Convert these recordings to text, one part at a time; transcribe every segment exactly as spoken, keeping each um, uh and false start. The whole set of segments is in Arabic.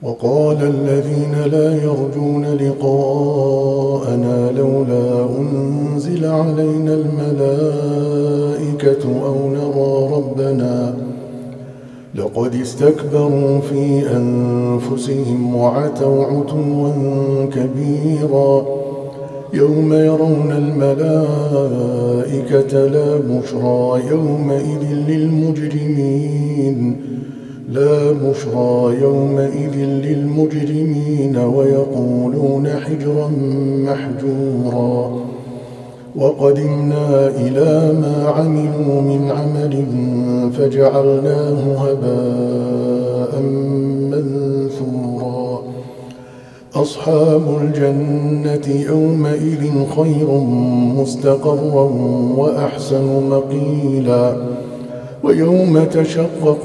وقال الذين لا يرجون لقاءنا لولا أنزل علينا الملائكة أو نرى ربنا لقد استكبروا في أنفسهم وعتوا عتوا كبيرا يوم يرون الملائكة لا بشرى يومئذ للمجرمين لا بشرى يومئذ للمجرمين ويقولون حجرا محجورا وقدمنا إلى ما عملوا من عمل فجعلناه هباء منثورا أصحاب الجنة يومئذ خير مستقرا وأحسن مقيلا ويوم تشقق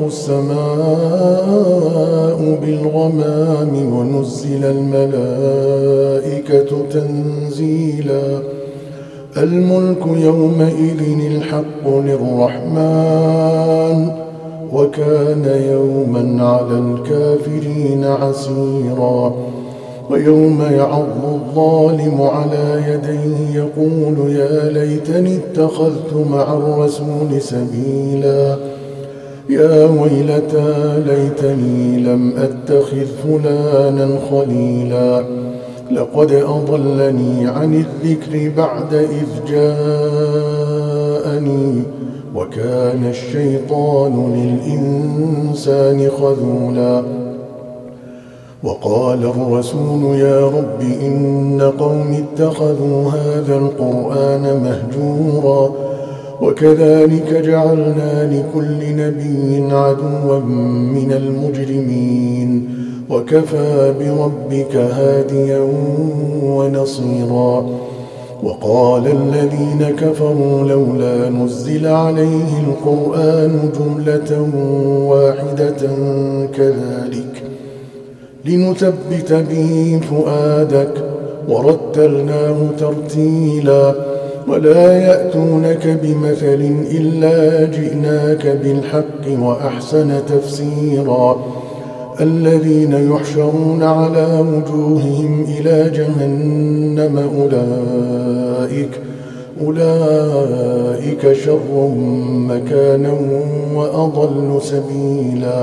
السماء بالغمام ونزل الملائكة تنزيلا الملك يومئذ الحق للرحمن وكان يوما على الكافرين عسيرا ويوم يعض الظالم على يديه يقول يا ليتني اتخذت مع الرسول سبيلا يا ويلتى ليتني لم أتخذ فلانا خليلا لقد أضلني عن الذكر بعد إذ جاءني وكان الشيطان للإنسان خذولا وقال الرسول يا رب إن قوم اتخذوا هذا القرآن مهجورا وكذلك جعلنا لكل نبي عدوا من المجرمين وكفى بربك هاديا ونصيرا وقال الذين كفروا لولا نزل عليه القرآن جملة واحدة كذلك لنثبت به فؤادك ورتلناه ترتيلا ولا يأتونك بمثل إلا جئناك بالحق وأحسن تفسيرا الذين يحشرون على وجوههم إلى جهنم أولئك أولئك شر مكانا وأضل سبيلا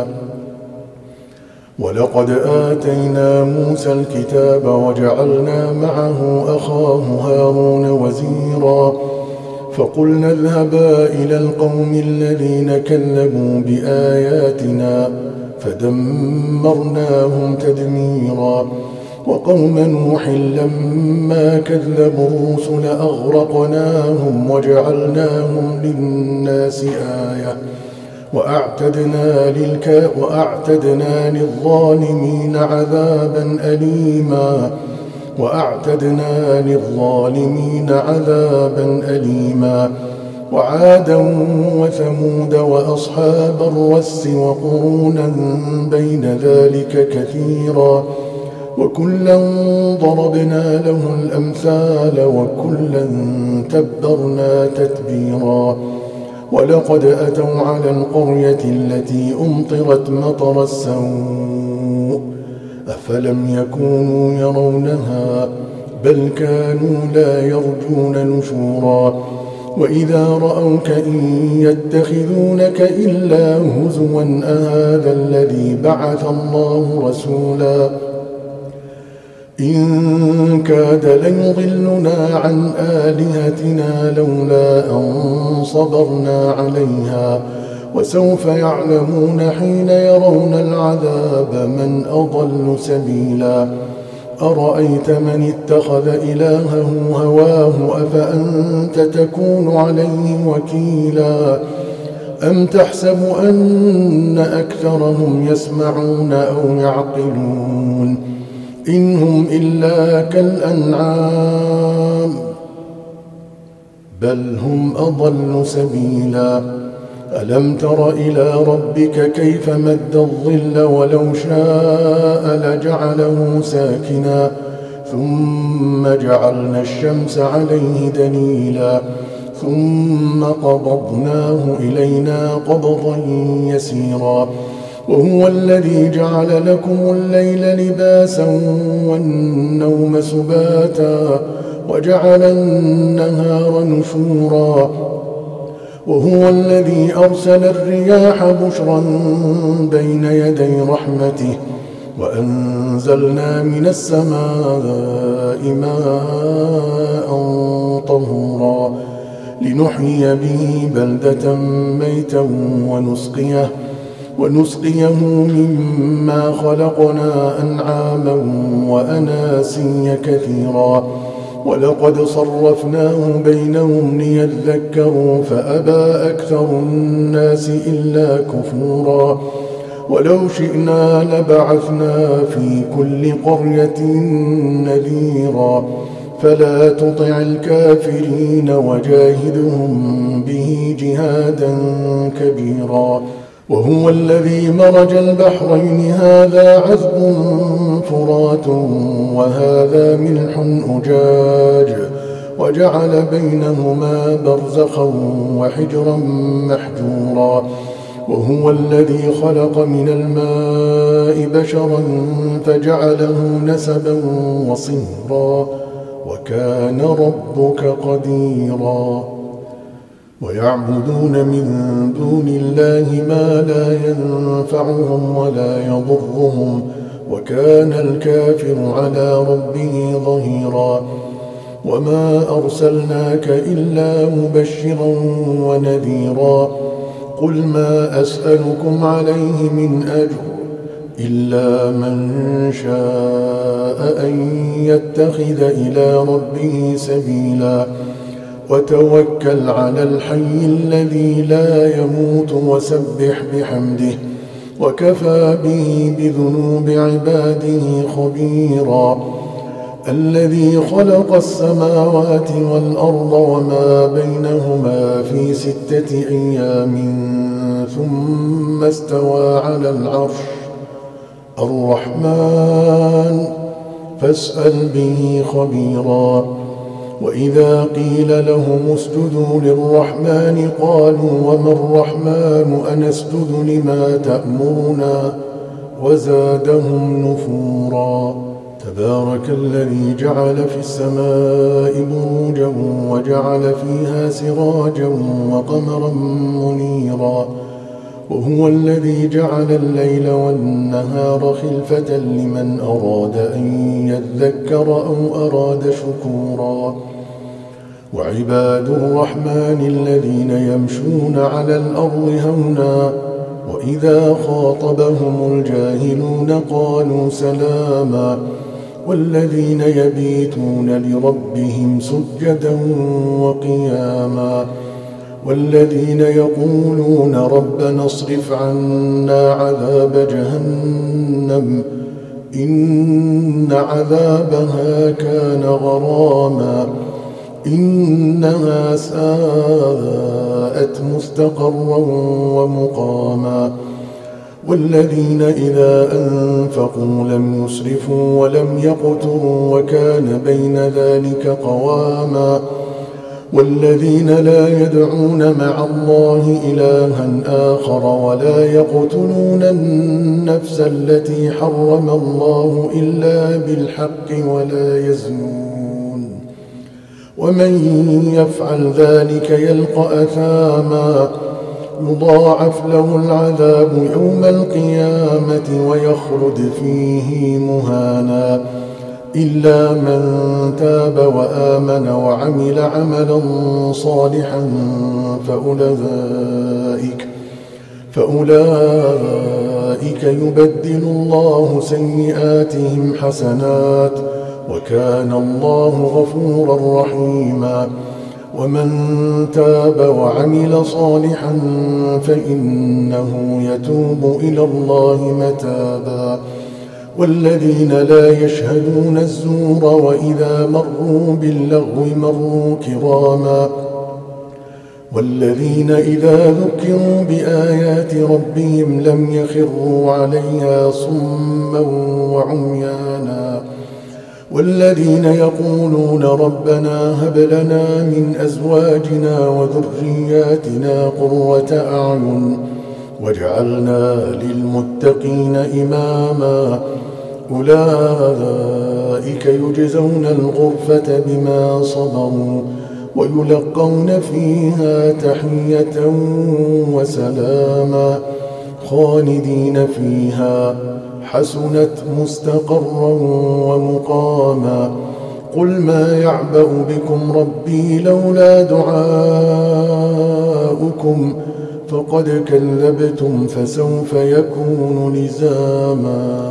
ولقد آتينا موسى الكتاب وجعلنا معه أخاه هارون وزيرا فقلنا اذهبا إلى القوم الذين كذبوا بآياتنا فدمرناهم تدميرا وقوم نوح لما كذبوا الرسل أغرقناهم وجعلناهم للناس آية وأعتدنا, للك وأعتدنا للظالمين عذابا أليما وأعتدنا للظالمين عذابا أليما وعادا وثمود وأصحاب الرس وقرونا بين ذلك كثيرا وكلا ضربنا له الأمثال وكلا تبرنا تتبيرا ولقد أتوا على القرية التي أمطرت مطر السوء أفلم يكونوا يرونها بل كانوا لا يرجون نشورا وإذا رأوك إن يتخذونك إلا هزوا أهذا الذي بعث الله رسولا إن كاد ليضلنا عن آلهتنا لولا أن صبرنا عليها وسوف يعلمون حين يرون العذاب من أضل سبيلا أرأيت من اتخذ إلهه هواه أفأنت تكون عليه وكيلا أم تحسب أن أكثرهم يسمعون أو يعقلون إن هم إلا كالأنعام بل هم أضل سبيلا ألم تر إلى ربك كيف مد الظل ولو شاء لجعله ساكنا ثم جعلنا الشمس عليه دليلا ثم قبضناه إلينا قبضا يسيرا وهو الذي جعل لكم الليل لباسا والنوم سباتا وجعل النهار نشورا وهو الذي أرسل الرياح بشرا بين يدي رحمته وأنزلنا من السماء ماء طهورا لنحيي به بلدة ميتا ونسقيه ونسقيه مما خلقنا أنعاما وأناسيا كثيرا ولقد صرفناه بينهم ليذكروا فأبى أكثر الناس إلا كفورا ولو شئنا لبعثنا في كل قرية نذيرا فلا تطع الكافرين وجاهدهم به جهادا كبيرا وهو الذي مرج البحرين هذا عذب فرات وهذا ملح أجاج وجعل بينهما برزخا وحجرا محجورا وهو الذي خلق من الماء بشرا فجعله نسبا وصهرا وكان ربك قديرا ويعبدون من دون الله ما لا ينفعهم ولا يضرهم وكان الكافر على ربه ظهيرا وما أرسلناك إلا مبشرا ونذيرا قل ما أسألكم عليه من أجر إلا من شاء أن يتخذ إلى ربه سبيلا وتوكل على الحي الذي لا يموت وسبح بحمده وكفى به بذنوب عباده خبيرا الذي خلق السماوات والأرض وما بينهما في ستة أيام ثم استوى على العرش الرحمن فاسأل به خبيرا وإذا قيل لهم اسجدوا للرحمن قالوا وما الرحمن أنسجد لما تأمرنا وزادهم نفورا تبارك الذي جعل في السماء بروجا وجعل فيها سراجا وقمرا منيرا وهو الذي جعل الليل والنهار خلفة لمن أراد أن يذكر أو أراد شكورا وعباد الرحمن الذين يمشون على الأرض هونا وإذا خاطبهم الجاهلون قالوا سلاما والذين يبيتون لربهم سجدا وقياما والذين يقولون ربنا اصرف عنا عذاب جهنم إن عذابها كان غراما إنها ساءت مستقرا ومقاما والذين إذا أنفقوا لم يسرفوا ولم يقتروا وكان بين ذلك قواما والذين لا يدعون مع الله إلها آخر ولا يقتلون النفس التي حرم الله إلا بالحق ولا يزنون ومن يفعل ذلك يلقى أثاما يضاعف له العذاب يوم القيامة ويخلد فيه مهانا إلا من تاب وآمن وعمل عملا صالحا فأولئك فأولئك يبدل الله سيئاتهم حسنات وكان الله غفورا رحيما ومن تاب وعمل صالحا فإنه يتوب إلى الله متابا والذين لا يشهدون الزور وإذا مروا باللغو مروا كراما والذين إذا ذكروا بآيات ربهم لم يخروا عليها صما وعميانا والذين يقولون ربنا هب لنا من أزواجنا وذرياتنا قرة أعين وجعلنا للمتقين إماما أولئك يجزون الغرفة بما صبروا ويلقون فيها تحية وسلاما خالدين فيها حسنت مستقرا ومقاما قل ما يعبأ بكم ربي لولا دعاؤكم فقد كذبتم فسوف يكون لزاما.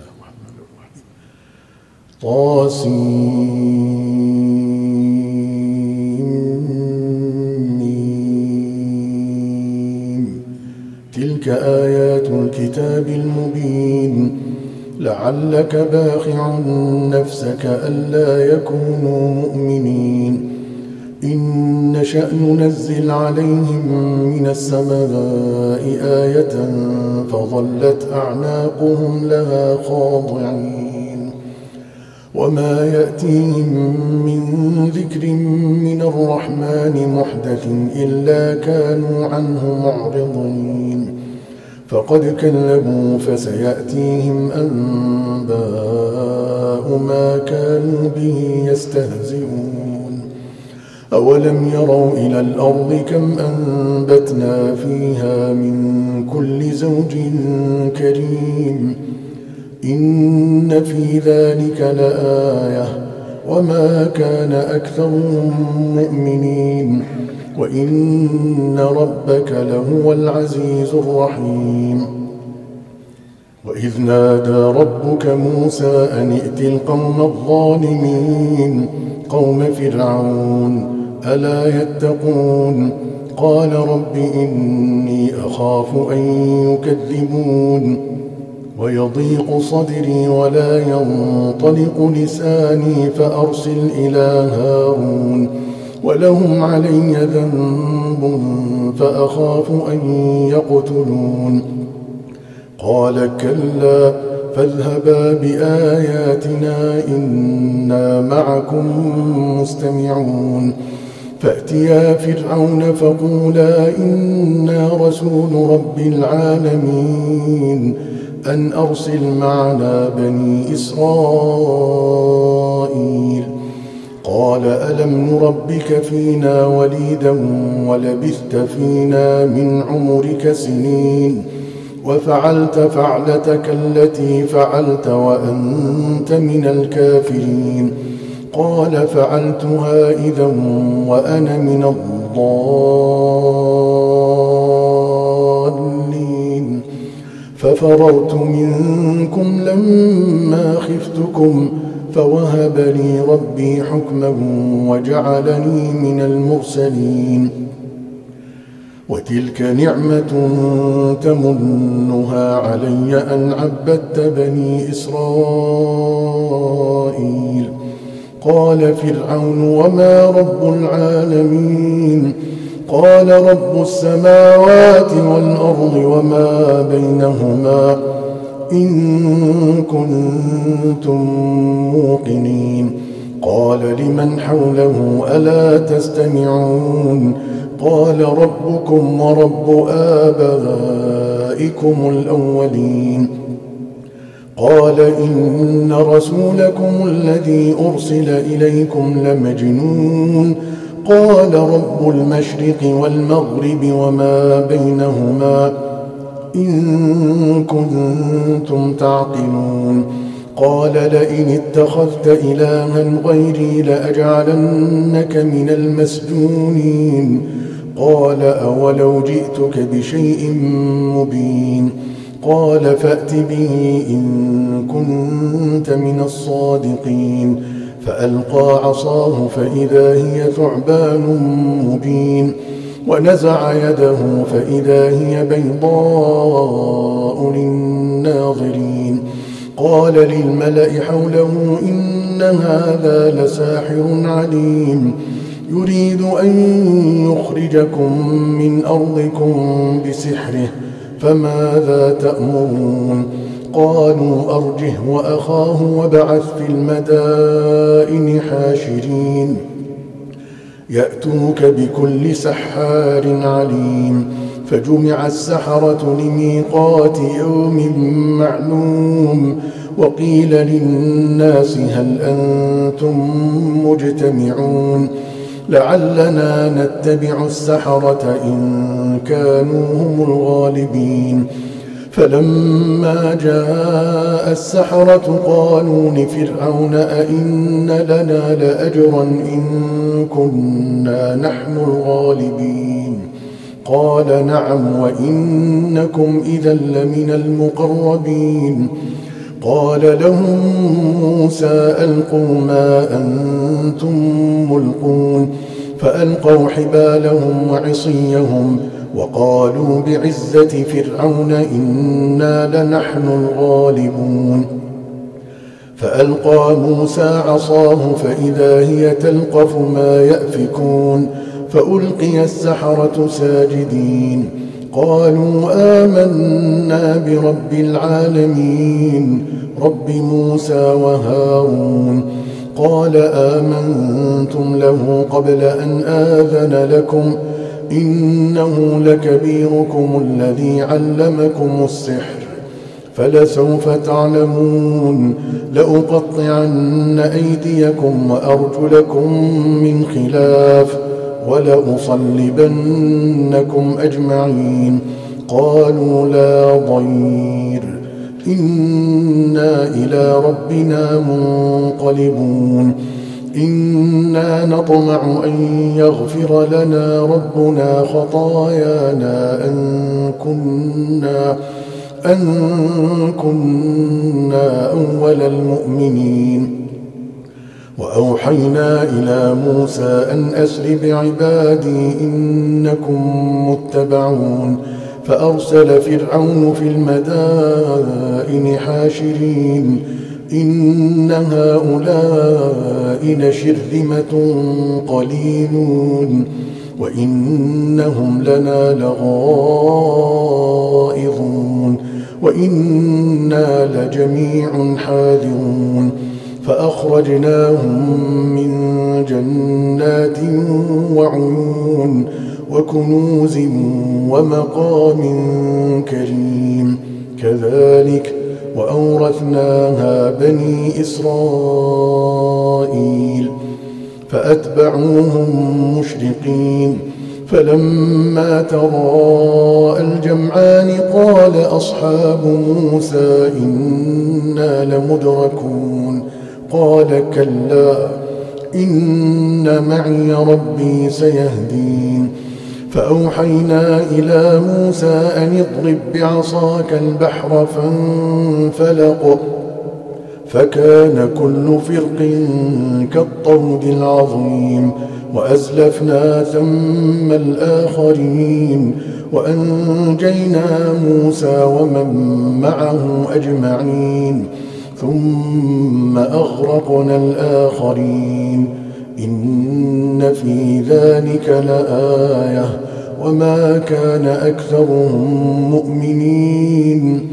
طاسيم تلك آيات الكتاب المبين لعلك باخع نفسك ألا يكونوا مؤمنين إن نشأ ننزل عليهم من السماء آية فظلت أعناقهم لها خاضعين وما يأتيهم من ذكر من الرحمن محدث إلا كانوا عنه معرضين فقد كذبوا فسيأتيهم أنباء ما كانوا به يستهزئون أولم يروا إلى الأرض كم أنبتنا فيها من كل زوج كريم إن في ذلك لآية وما كان أكثرهم مؤمنين وإن ربك لهو العزيز الرحيم. وإذ نادى ربك موسى أن ائت القوم الظالمين قوم فرعون ألا يتقون قال رب إني أخاف أن يكذبون ويضيق صدري ولا ينطلق لساني فأرسل إلى هارون ولهم علي ذنب فأخاف أن يقتلون قال كلا فاذهبا بآياتنا إنا معكم مستمعون فأتيا فرعون فقولا إنا رسول رب العالمين أن أرسل معنا بني إسرائيل قال ألم نربك فينا وليدا ولبثت فينا من عمرك سنين وفعلت فعلتك التي فعلت وأنت من الكافرين قال فعلتها إذا وأنا من الضالين ففررت منكم لما خفتكم فوهب لي ربي حكما وجعلني من المرسلين وتلك نعمة تمنها علي أن عبدت بني إسرائيل قال فرعون وما رب العالمين قال رب السماوات والأرض وما بينهما إن كنتم موقنين قال لمن حوله ألا تستمعون قال ربكم ورب آبائكم الأولين قال إن رسولكم الذي أرسل إليكم لمجنون قال رب المشرق والمغرب وما بينهما إن كنتم تعقلون قال لئن اتخذت إلها غيري لأجعلنك من المسجونين قال أولو جئتك بشيء مبين قال فأت به إن كنت من الصادقين فألقى عصاه فإذا هي ثعبان مبين ونزع يده فإذا هي بيضاء للناظرين قال للملأ حوله إن هذا لساحر عليم يريد أن يخرجكم من أرضكم بسحره فماذا تأمرون قالوا أرجه وأخاه وابعث في المدائن حاشرين يأتوك بكل سحار عليم فجمع السحرة لميقات يوم معلوم وقيل للناس هل أنتم مجتمعون لعلنا نتبع السحرة إن كانوا هم الغالبين فلما جاء السحرة قالوا لفرعون أئن لنا لأجرا إن كنا نحن الغالبين قال نعم وإنكم إذا لمن المقربين قال لهم موسى ألقوا ما أنتم ملقون فألقوا حبالهم وعصيهم وقالوا بعزة فرعون إنا لنحن الغالبون فألقى موسى عصاه فإذا هي تلقف ما يأفكون فألقي السحرة ساجدين قالوا آمنا برب العالمين رب موسى وهارون قال آمنتم له قبل أن آذن لكم إنه لكبيركم الذي علمكم السحر فلسوف تعلمون لأقطعن أيديكم وأرجلكم من خلاف ولأصلبنكم أجمعين قالوا لا ضير إنا إلى ربنا منقلبون إنا نطمع أن يغفر لنا ربنا خطايانا أن كنا أن كنا أول المؤمنين وأوحينا إلى موسى أن أسر بعبادي إنكم متبعون فأرسل فرعون في المدائن حاشرين إن هؤلاء لشرذمة قليلون وإنهم لنا لغائظون وإنا لجميع حاذرون فأخرجناهم من جنات وعيون وكنوز ومقام كريم كذلك وأورثناها بني إسرائيل فأتبعوهم مشرقين فلما تراءى الجمعان قال أصحاب موسى إنا لمدركون قال كلا إن معي ربي سيهدين فأوحينا إلى موسى أن اضرب بعصاك البحر فانفلق فكان كل فرق كالطود العظيم وأزلفنا ثم الآخرين وأنجينا موسى ومن معه أجمعين ثم أغرقنا الآخرين إن في ذلك لآية وما كان أكثرهم مؤمنين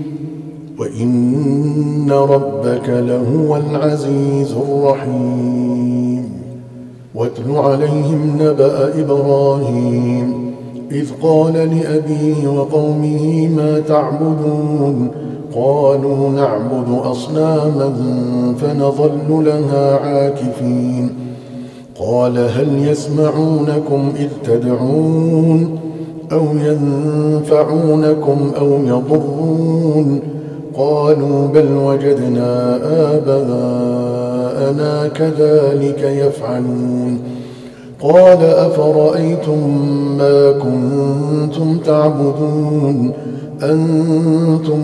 وإن ربك لهو العزيز الرحيم واتل عليهم نبأ إبراهيم إذ قال لأبيه وقومه ما تعبدون قالوا نعبد أصناما فنظل لها عاكفين قال هل يسمعونكم إذ تدعون أو ينفعونكم أو يضرون قالوا بل وجدنا آباءنا كذلك يفعلون قال أفرأيتم ما كنتم تعبدون أنتم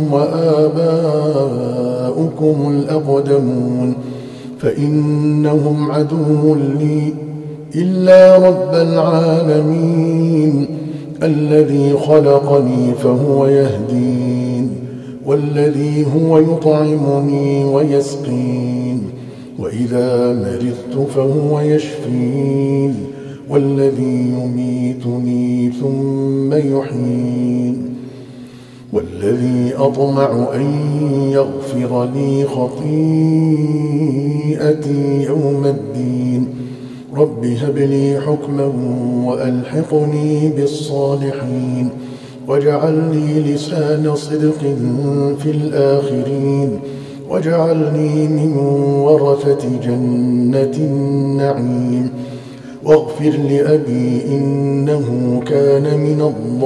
وآباؤكم الأقدمون فإنهم عدو لي إلا رب العالمين الذي خلقني فهو يهدين والذي هو يطعمني ويسقين وإذا مرضت فهو يشفين والذي يميتني ثم يحيين والذي أطمع أن يغفر لي خطيئتي يوم الدين رب هب لي حكما وألحقني بالصالحين واجعل لي لسان صدق في الآخرين واجعلني من ورثة جنة النعيم واغفر لأبي إنه كان من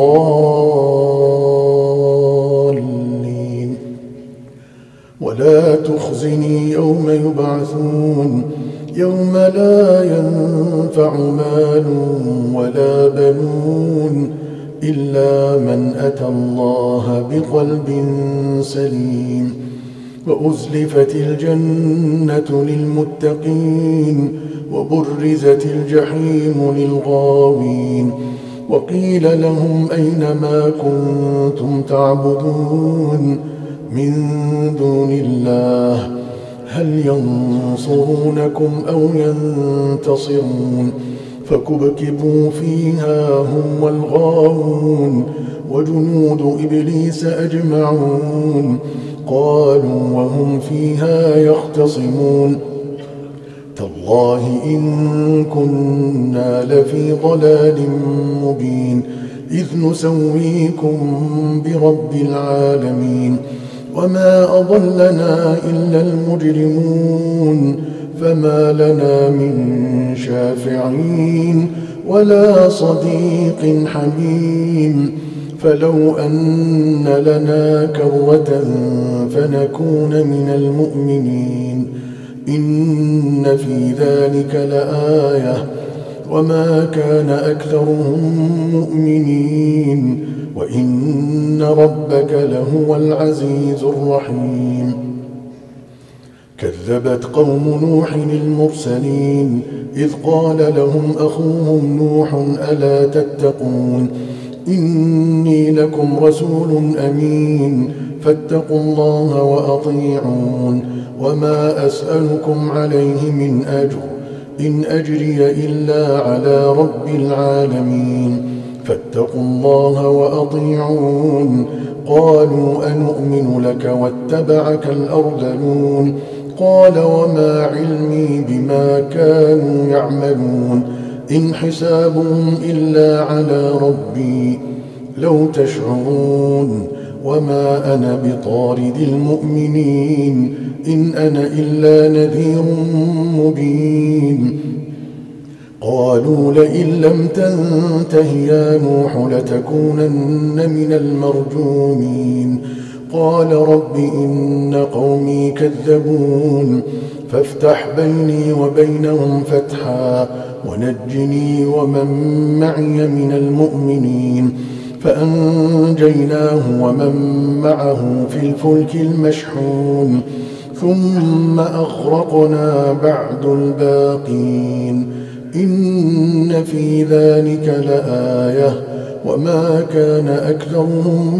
الضالين ولا تخزني يوم يبعثون يوم لا ينفع مال ولا بنون إلا من أتى الله بقلب سليم وأزلفت الجنة للمتقين وبرزت الجحيم للغاوين وقيل لهم أين ما كنتم تعبدون من دون الله هل ينصرونكم أو ينتصرون فكبكبوا فيها هم والغاوون وجنود إبليس أجمعون قالوا وهم فيها يختصمون تالله إن كنا لفي ضلال مبين إذ نسويكم برب العالمين وما أضلنا إلا المجرمون فما لنا من شافعين ولا صديق حميم فلو أن لنا كرة فنكون من المؤمنين إن في ذلك لآية وما كان أكثرهم مؤمنين وإن ربك لهو العزيز الرحيم كذبت قوم نوح المرسلين إذ قال لهم أخوهم نوح ألا تتقون إني لكم رسول أمين فاتقوا الله وأطيعون وما أسألكم عليه من أجر إن أجري إلا على رب العالمين فاتقوا الله وأطيعون قالوا أنؤمن لك واتبعك الأرذلون قال وما علمي بما كانوا يعملون إن حسابهم إلا على ربي لو تشعرون وما أنا بطارد المؤمنين إن أنا إلا نذير مبين قالوا لئن لم تنته يا نوح لتكونن من المرجومين قال رب إن قومي كذبون فافتح بيني وبينهم فتحا ونجني ومن معي من المؤمنين فأنجيناه ومن معه في الفلك المشحون ثم أغرقنا بعد الباقين إن في ذلك لآية وما كان أكثرهم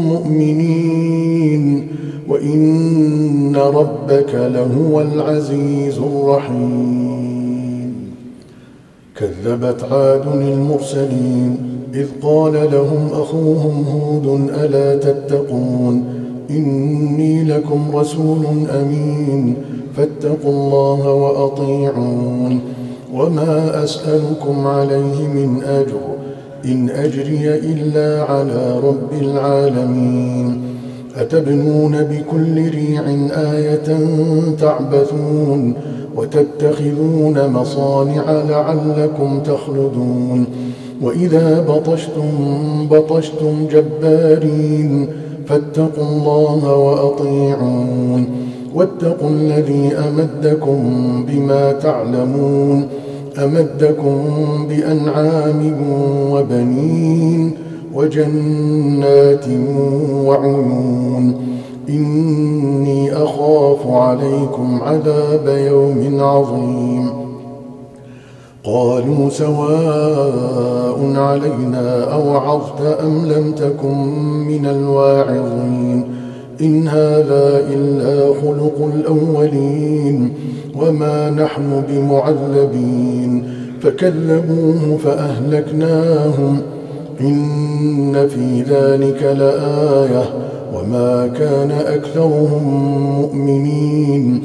مؤمنين وإن ربك لهو العزيز الرحيم كذبت عاد المرسلين إذ قال لهم أخوهم هود ألا تتقون إني لكم رسول أمين فاتقوا الله وأطيعون وما أسألكم عليه من أجر إن أجري إلا على رب العالمين أتبنون بكل ريع آية تعبثون وتتخذون مصانع لعلكم تخلدون وإذا بطشتم بطشتم جبارين فاتقوا الله وأطيعون واتقوا الذي أمدكم بما تعلمون أمدكم بأنعام وبنين وجنات وعيون إني أخاف عليكم عذاب يوم عظيم قالوا سواء علينا أوعظت أم لم تكن من الواعظين إن هذا إلا خلق الأولين وما نحن بمعذبين فكذبوه فأهلكناهم إن في ذلك لآية وما كان أكثرهم مؤمنين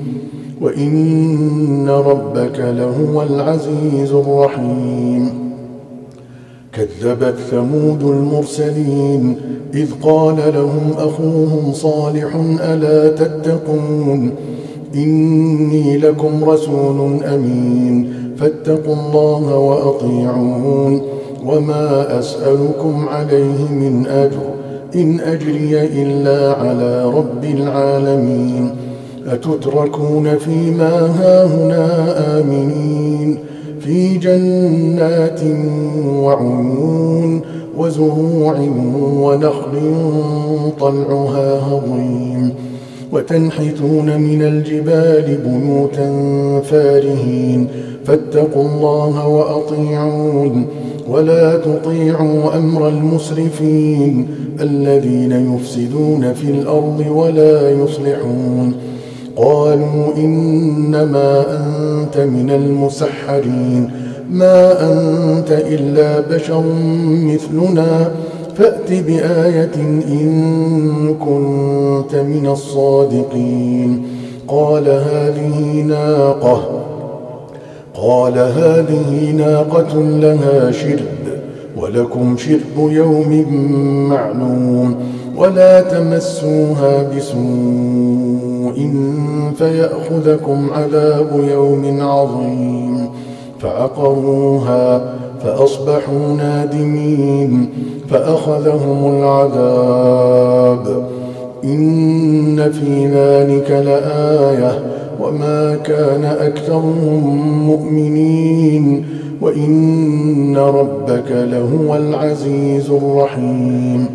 وإن ربك لهو العزيز الرحيم كذبت ثمود المرسلين إذ قال لهم أخوهم صالح ألا تتقون إني لكم رسول أمين فاتقوا الله وأطيعون وما أسألكم عليه من أجر إن أجري إلا على رب العالمين أتتركون فيما هاهنا آمنين في جنات وعيون وزروع ونخل طلعها هضيم وتنحتون من الجبال بيوتا فارهين فاتقوا الله وأطيعون ولا تطيعوا أمر المسرفين الذين يفسدون في الأرض ولا يصلحون قالوا إنما أنت من المسحرين ما أنت إلا بشر مثلنا فأت بآية إن كنت من الصادقين قال هذه ناقة قال هذه ناقة لها شرب ولكم شرب يوم معلوم ولا تمسوها بسوء فيأخذكم عذاب يوم عظيم فعقروها فأصبحوا نادمين فأخذهم العذاب إن في ذلك لآية وما كان أكثرهم مؤمنين وإن ربك لهو العزيز الرحيم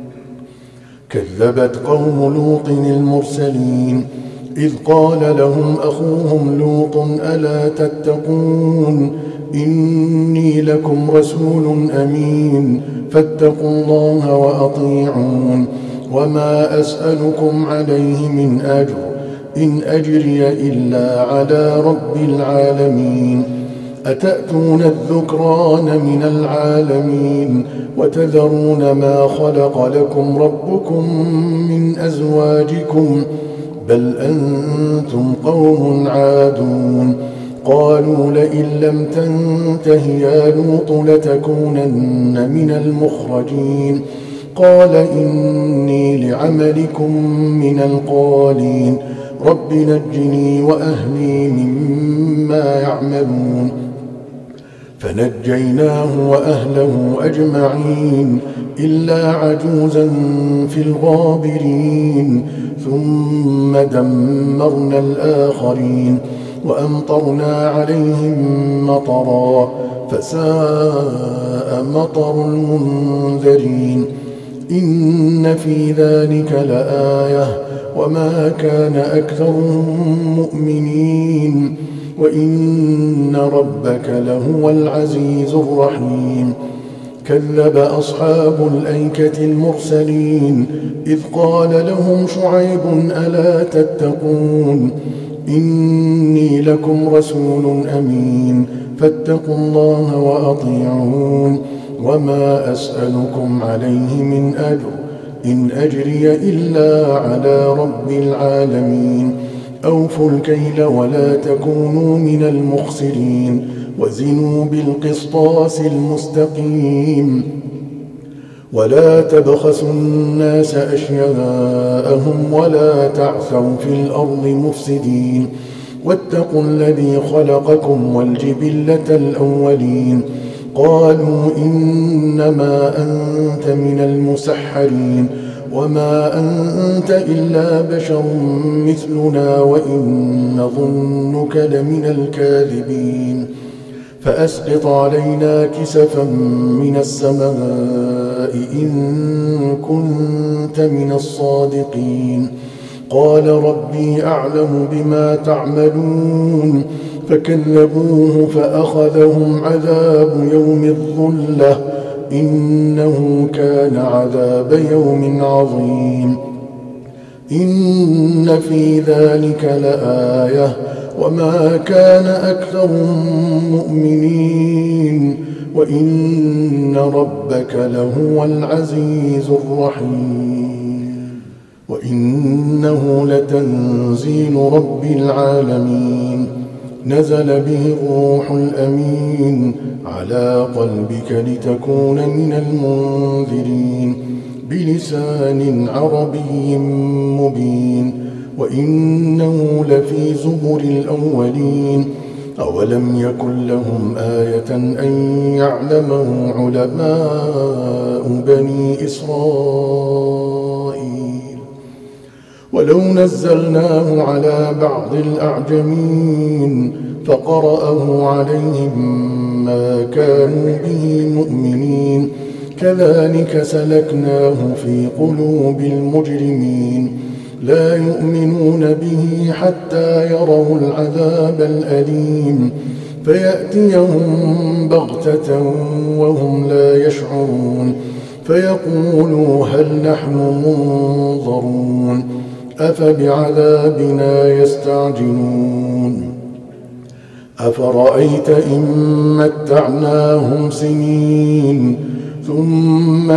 كذبت قوم لوط المرسلين إذ قال لهم أخوهم لوط ألا تتقون إني لكم رسول أمين فاتقوا الله وأطيعون وما أسألكم عليه من أجر إن أجري إلا على رب العالمين أتأتون الذكران من العالمين وتذرون ما خلق لكم ربكم من أزواجكم بل أنتم قوم عادون قالوا لئن لم تنته يا لوط لتكونن من المخرجين قال إني لعملكم من القالين رب نجني وأهلي مما يعملون فنجيناه وأهله أجمعين إلا عجوزا في الغابرين ثم دمرنا الآخرين وأمطرنا عليهم مطرا فساء مطر المنذرين إن في ذلك لآية وما كان أكثرهم مؤمنين وإن ربك لهو العزيز الرحيم كذب أصحاب الأيكة المرسلين إذ قال لهم شعيب ألا تتقون إني لكم رسول أمين فاتقوا الله وأطيعون وما أسألكم عليه من أجر إن أجري إلا على رب العالمين أوفوا الكيل ولا تكونوا من المخسرين وزنوا بالقسطاس المستقيم ولا تبخسوا الناس أشياءهم ولا تعثوا في الأرض مفسدين واتقوا الذي خلقكم والجبلة الأولين قالوا إنما أنت من المسحرين وما أنت إلا بشر مثلنا وإن نظنك لمن الكاذبين فأسقط علينا كسفا من السماء إن كنت من الصادقين قال ربي أعلم بما تعملون فكذبوه فأخذهم عذاب يوم الظلة إنه كان عذاب يوم عظيم إن في ذلك لآية وما كان أكثرهم مؤمنين وإن ربك لهو العزيز الرحيم وإنه لتنزيل رب العالمين نزل به الروح الأمين على قلبك لتكون من المنذرين بلسان عربي مبين وإنه لفي زبر الأولين أولم يكن لهم آية أن يعلمه علماء بني إسرائيل ولو نزلناه على بعض الأعجمين فقرأه عليهم ما كانوا به مؤمنين كذلك سلكناه في قلوب المجرمين لا يؤمنون به حتى يروا العذاب الأليم فيأتيهم بغتة وهم لا يشعرون فيقولوا هل نحن منظرون أفبعذابنا يستعجلون أفرأيت إن متعناهم سنين ثم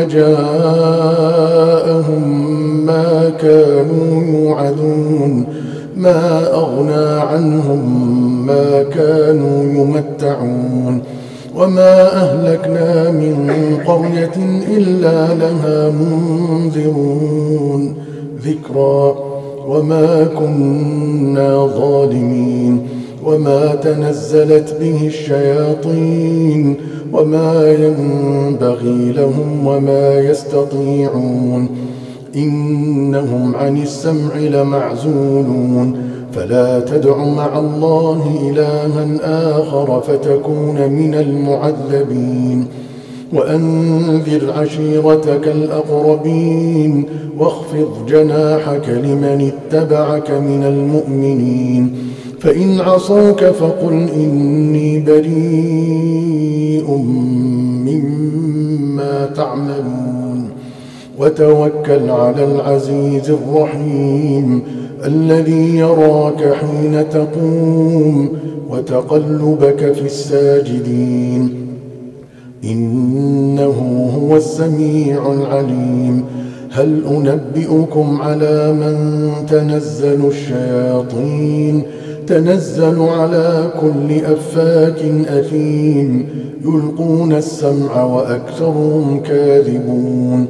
جاءهم ما كانوا يوعدون ما أغنى عنهم ما كانوا يمتعون وما أهلكنا من قرية إلا لها منذرون ذكرى وما كنا ظالمين وما تنزلت به الشياطين وما ينبغي لهم وما يستطيعون إنهم عن السمع لمعزولون فلا تدع مع الله إلها آخر فتكون من المعذبين وأنذر عشيرتك الأقربين واخفض جناحك لمن اتبعك من المؤمنين فإن عصوك فقل إني بريء مما تعملون وتوكل على العزيز الرحيم الذي يراك حين تقوم وتقلبك في الساجدين إنه هو السميع العليم هل أنبئكم على من تنزل الشياطين تنزل على كل أفاك أثيم يلقون السمع وأكثرهم كاذبون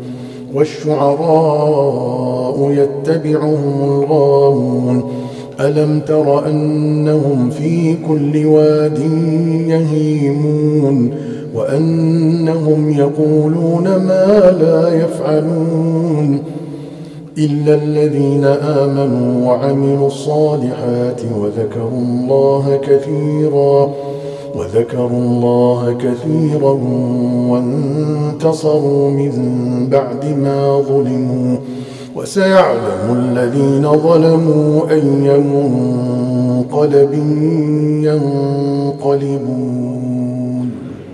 والشعراء يتبعهم الغاوون ألم تر أنهم في كل واد يهيمون وأنهم يقولون ما لا يفعلون إلا الذين آمنوا وعملوا الصالحات وذكروا الله كثيرا وذكروا الله كثيرا وانتصروا من بعد ما ظلموا وسيعلم الذين ظلموا أي منقلب ينقلبون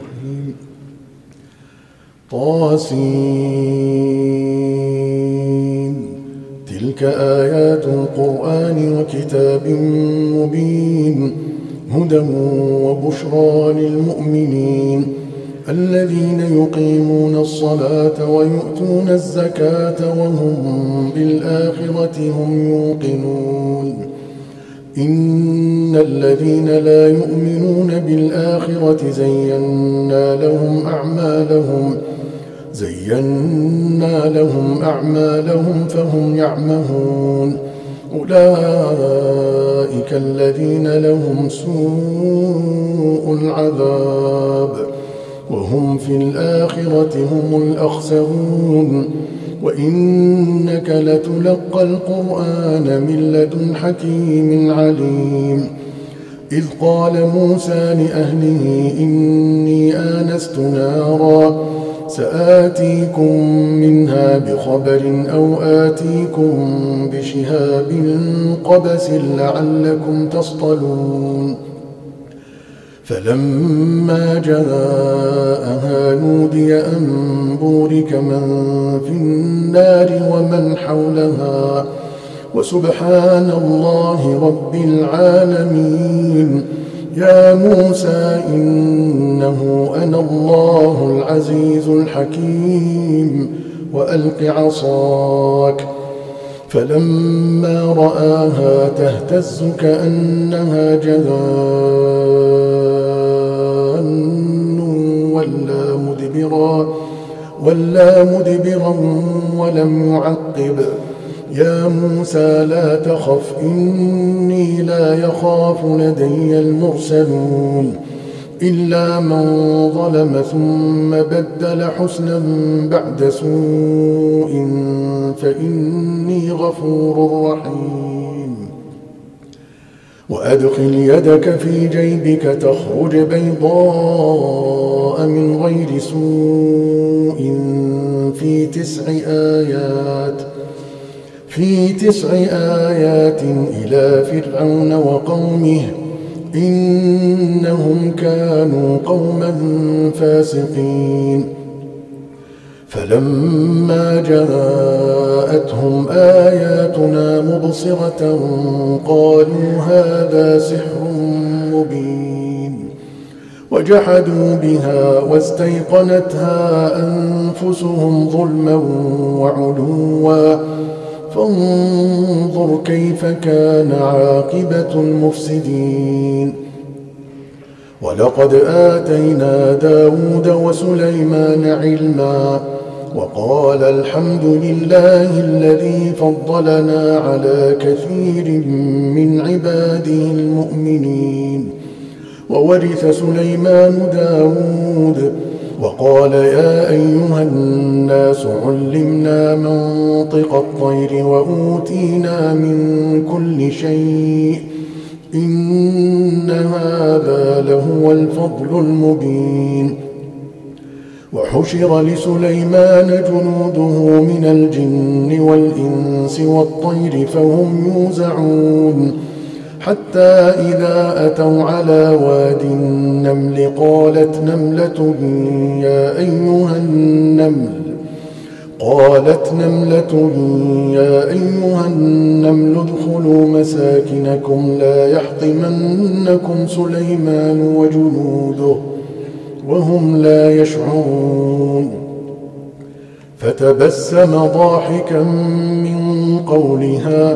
طاسين تلك آيات القرآن وكتاب مبين هدى وبشرى للمؤمنين الذين يقيمون الصلاة ويؤتون الزكاة وهم بالآخرة هم يوقنون إن الذين لا يؤمنون بالآخرة زينا لهم أعمالهم زينا لهم أعمالهم فهم يعمهون أولئك الذين لهم سوء العذاب وهم في الآخرة هم الأخسرون وإنك لتلقى القرآن من لدن حكيم عليم إذ قال موسى لأهله إني آنست نارا سآتيكم منها بخبر أو آتيكم بشهاب قبس لعلكم تصطلون فلما جاءها نودي أن بورك من في النار ومن حولها وسبحان الله رب العالمين يا موسى إنه أنا الله العزيز الحكيم وألق عصاك فلما رآها تهتز كأنها جان ولا مدبرا, ولا مدبرا ولم يعقب. يا موسى لا تخف إني لا يخاف لدي المرسلون إلا من ظلم ثم بدل حسنا بعد سوء فإني غفور رحيم. وأدخل يدك في جيبك تخرج بيضاء من غير سوء في تسع آيات في تسع آيات إلى فرعون وقومه إنهم كانوا قوما فاسقين. فلما جاءتهم آياتنا مبصرة قالوا هذا سحر مبين وجحدوا بها واستيقنتها أنفسهم ظلما وعلوا فانظر كيف كان عاقبة المفسدين. ولقد آتينا داود وسليمان علما وقال الحمد لله الذي فضلنا على كثير من عباده المؤمنين. وورث سليمان داود وقال يا أيها الناس علمنا منطق الطير وأوتينا من كل شيء إن هذا لهو الفضل المبين. وحشر لسليمان جنوده من الجن والإنس والطير فهم يوزعون حتى إذا أتوا على واد النمل قالت نملة يا أيها النمل قالت نملة يا أيها النمل ادخلوا مساكنكم لا يحطمنكم سليمان وجنوده وهم لا يشعرون. فتبسم ضاحكا من قولها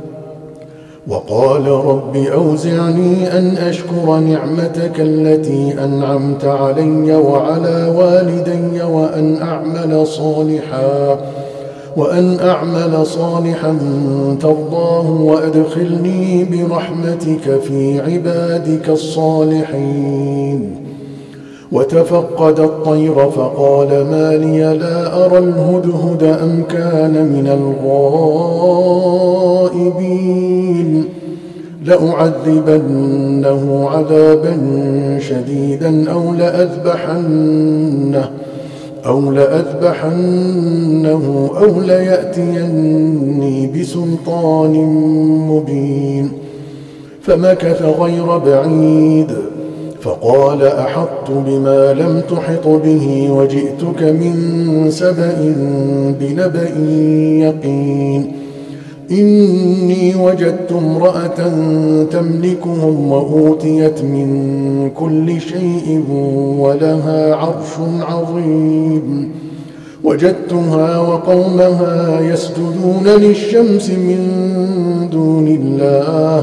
وقال رب أوزعني أن أشكر نعمتك التي أنعمت علي وعلى والدي وأن أعمل صالحا وأن أعمل صالحا ترضاه وأدخلني برحمتك في عبادك الصالحين. وتفقد الطير فقال ما لي لا أرى الهدهد أم كان من الغائبين لأعذبنه عذابا شديدا أو لأذبحنه أو لأذبحنه أو ليأتيني بسلطان مبين. فمكث غير بعيد فقال أحطت بما لم تحط به وجئتك من سبأ بنبأ يقين. إني وجدت امرأة تملكهم وأوتيت من كل شيء ولها عرش عظيم. وجدتها وقومها يسجدون للشمس من دون الله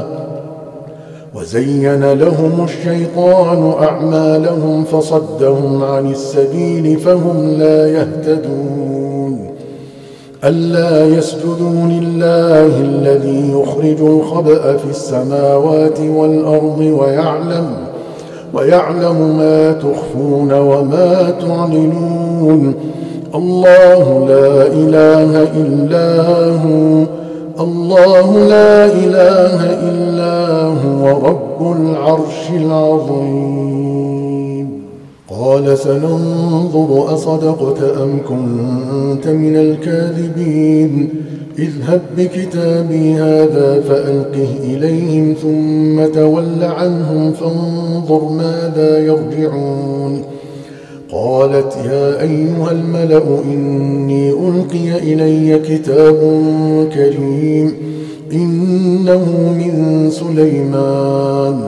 وزين لهم الشيطان أعمالهم فصدهم عن السبيل فهم لا يهتدون. ألا يسجدوا لله الذي يخرج الخبأ في السماوات والأرض ويعلم ويعلم ما تخفون وما تعلنون. الله لا إله إلا هو الله لا إله إلا هو رب العرش العظيم. قال سننظر أصدقت أم كنت من الكاذبين اذهب بكتابي هذا فألقه إليهم ثم تول عنهم فانظر ماذا يرجعون. قالت يا أيها الملأ إني ألقي إلي كتاب كريم إنه من سليمان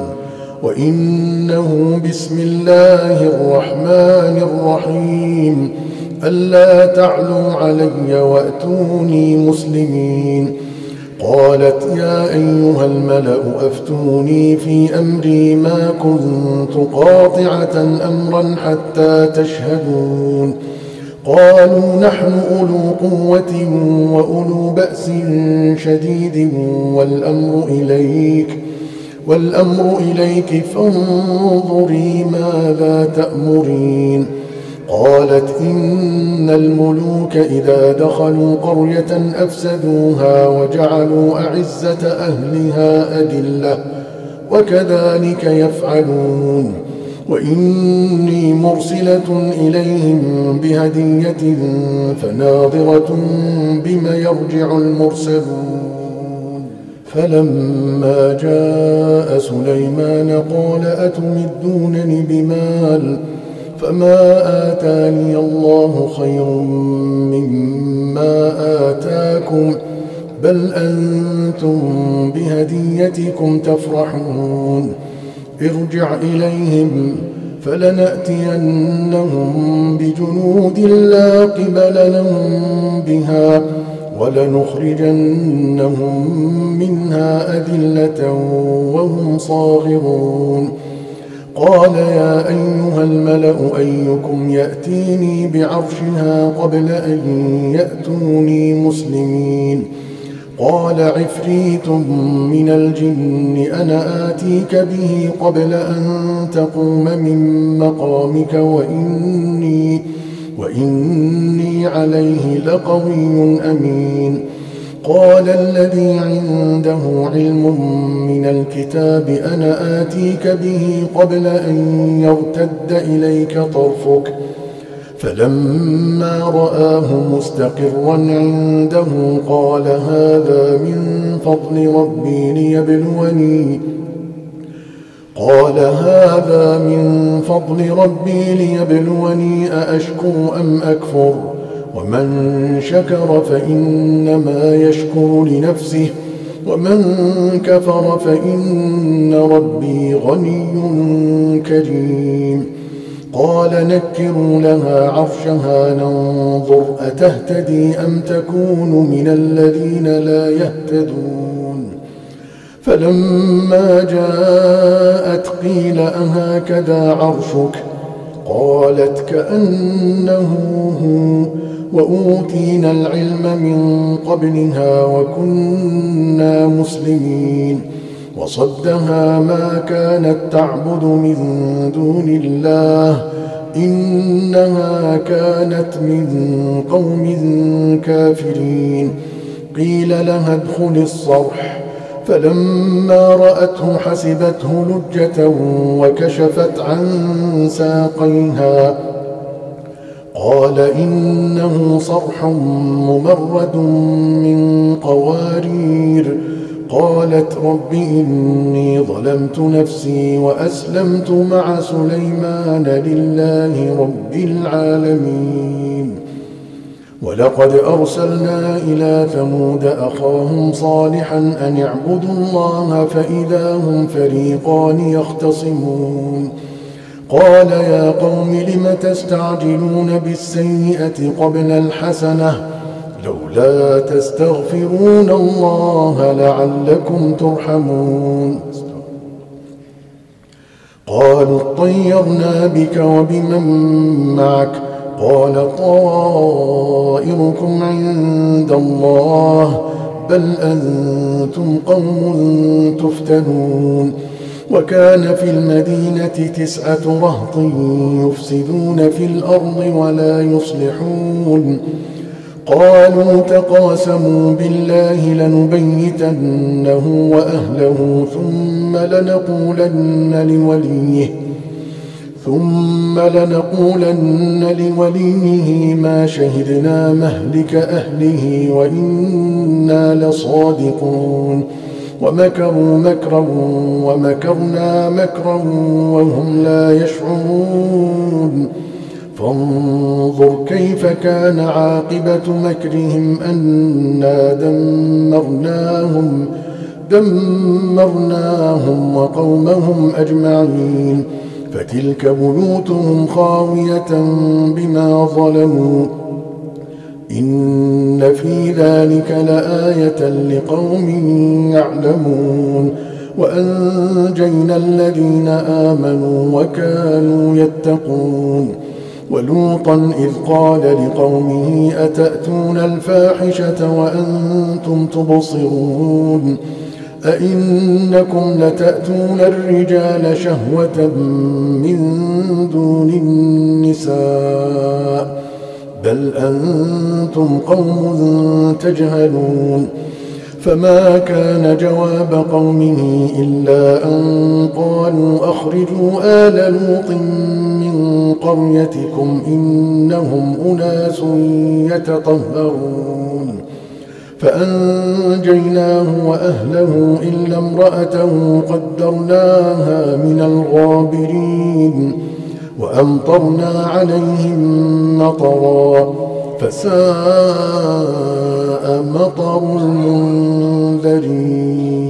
وإنه بسم الله الرحمن الرحيم ألا تعلوا علي وأتوني مسلمين. قالت يا أيها الملأ أفتوني في أمري ما كنت قاطعة أمرا حتى تشهدون قالوا نحن أولو قوة وأولو بأس شديد والأمر إليك والأمر إليك فانظري ماذا تأمرين قالت إن الملوك إذا دخلوا قرية أفسدوها وجعلوا أعزة أهلها أذلة وكذلك يفعلون وإني مرسلة إليهم بهدية فناظرة بما يرجع المرسلون فلما جاء سليمان قال أتمدونني بمال فما آتاني الله خير مما آتاكم بل أنتم بهديتكم تفرحون ارجع إليهم فلنأتينهم بجنود لا قبل لهم بها ولنخرجنهم منها أذلة وهم صاغرون قال يا أيها الملأ أيكم يأتيني بعرشها قبل أن يأتوني مسلمين قال عفريت من الجن أنا آتيك به قبل أن تقوم من مقامك وإني, وإني عليه لقوي أمين قال الذي عنده علم من الكتاب أنا آتيك به قبل أن يرتد إليك طرفك فلما رآه مستقرا عنده قال هذا من فضل ربي ليبلوني قال هذا من فضل ربي ليبلوني أأشكر أم أكفر ومن شكر فإنما يشكر لنفسه ومن كفر فإن ربي غني كريم قال نكروا لها عرشها ننظر أتهتدي أم تكون من الذين لا يهتدون فلما جاءت قيل أهكذا عرشك قالت كأنه هو وأوتينا العلم من قبلها وكنا مسلمين وصدها ما كانت تعبد من دون الله إنها كانت من قوم كافرين قيل لها ادخل الصرح فلما رأته حسبته لجة وكشفت عن ساقيها قال إنه صرح ممرد من قوارير قالت رب إني ظلمت نفسي وأسلمت مع سليمان لله رب العالمين ولقد أرسلنا إلى ثمود أخاهم صالحا أن اعبدوا الله فإذا هم فريقان يختصمون قال يا قوم لم تستعجلون بالسيئة قبل الحسنة لولا تستغفرون الله لعلكم ترحمون قالوا اطيرنا بك وبمن معك قال طائركم عند الله بل أنتم قوم تفتنون وكان في المدينة تسعة رهط يفسدون في الأرض ولا يصلحون قالوا تقاسموا بالله لنبيتنه وأهله ثم لنقولن لوليه ثم لنقولن لوليه ما شهدنا مهلك أهله وإنا لصادقون ومكروا مكرا ومكرنا مكرا وهم لا يشعرون فانظر كيف كان عاقبة مكرهم أنا دمرناهم دمرناهم وقومهم أجمعين فتلك بيوتهم خاوية بما ظلموا إن في ذلك لآية لقوم يعلمون وأنجينا الذين آمنوا وكانوا يتقون ولوطا إذ قال لقومه أتأتون الفاحشة وأنتم تبصرون أئنكم لتأتون الرجال شهوة من دون النساء بل أنتم قوم تجهلون فما كان جواب قومه إلا أن قالوا أخرجوا آل لوط من قريتكم إنهم أناس يتطهرون فأنجيناه وأهله إلا امرأته قدرناها من الغابرين وأمطرنا عليهم مطرا فساء مطر المنذرين